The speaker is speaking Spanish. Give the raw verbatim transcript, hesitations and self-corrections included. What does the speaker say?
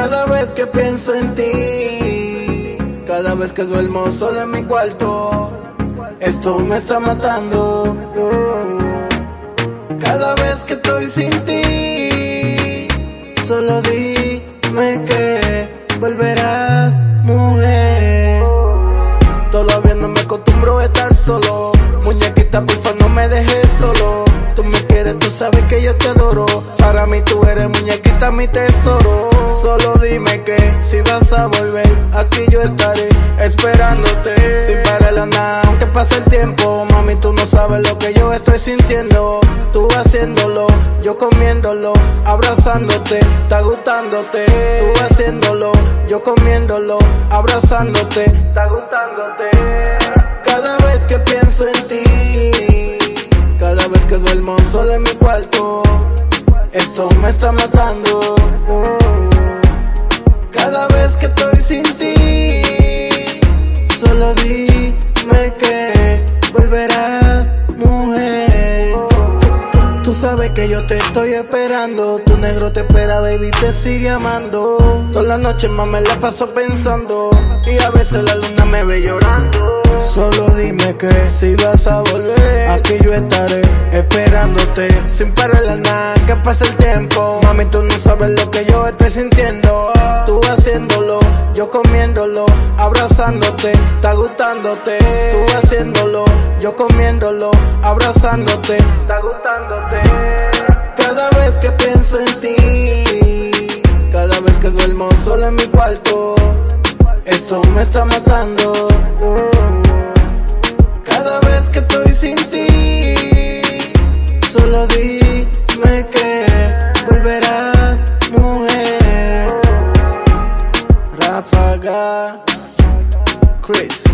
Cada vez que pienso en ti, cada vez que duermo solo en mi cuarto, esto me está matando. Cada vez que estoy sin ti, solo dime que volverás, mujer. Todavía no me acostumbro a estar solo, muñequita, porfa, no me dejes solo. Tú me quieres, tú sabes que yo te adoro. Para mí tú eres, muñequita, mi tesoro. Solo dime que si vas a volver, aquí yo estaré esperándote, sin parar nada, aunque pase el tiempo. Mami, tú no sabes lo que yo estoy sintiendo. Tú haciéndolo, yo comiéndolo, abrazándote, está gustándote. Tú haciéndolo, yo comiéndolo, abrazándote, está gustándote. Cada vez que pienso en ti, cada vez que duermo solo en mi cuarto, esto me está matando. Cada vez que estoy sin ti, solo dime que volverás, mujer. Tú sabes que yo te estoy esperando, tu negro te espera, baby, te sigue amando. Toda la noche más me la paso pensando, y a veces la luna me ve llorando. Solo dime que si vas a volver, aquí yo estaré esperándote, sin parar nada, que pase el tiempo. Mami, tú no sabes lo que yo estoy sintiendo. Tú haciéndolo, yo comiéndolo, abrazándote, está gustándote. Tú haciéndolo, yo comiéndolo, abrazándote, está gustándote. Cada vez que pienso en ti, cada vez que duermo solo en mi cuarto, esto me está matando. Cada vez que estoy sin ti, solo dime que volverás, mujer. Ráfaga, Chris.